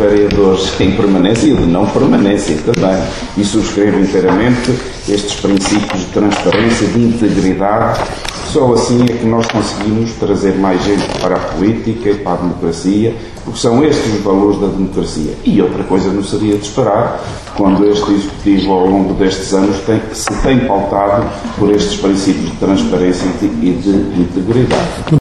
vereadores em permanência e de não permanência também. E subscrevo inteiramente estes princípios de transparência, de integridade. Só assim é que nós conseguimos trazer mais gente para a política e para a democracia, porque são estes os valores da democracia. E outra coisa não seria de esperar, quando este Executivo, ao longo destes anos, se tem pautado por estes princípios de transparência e de integridade.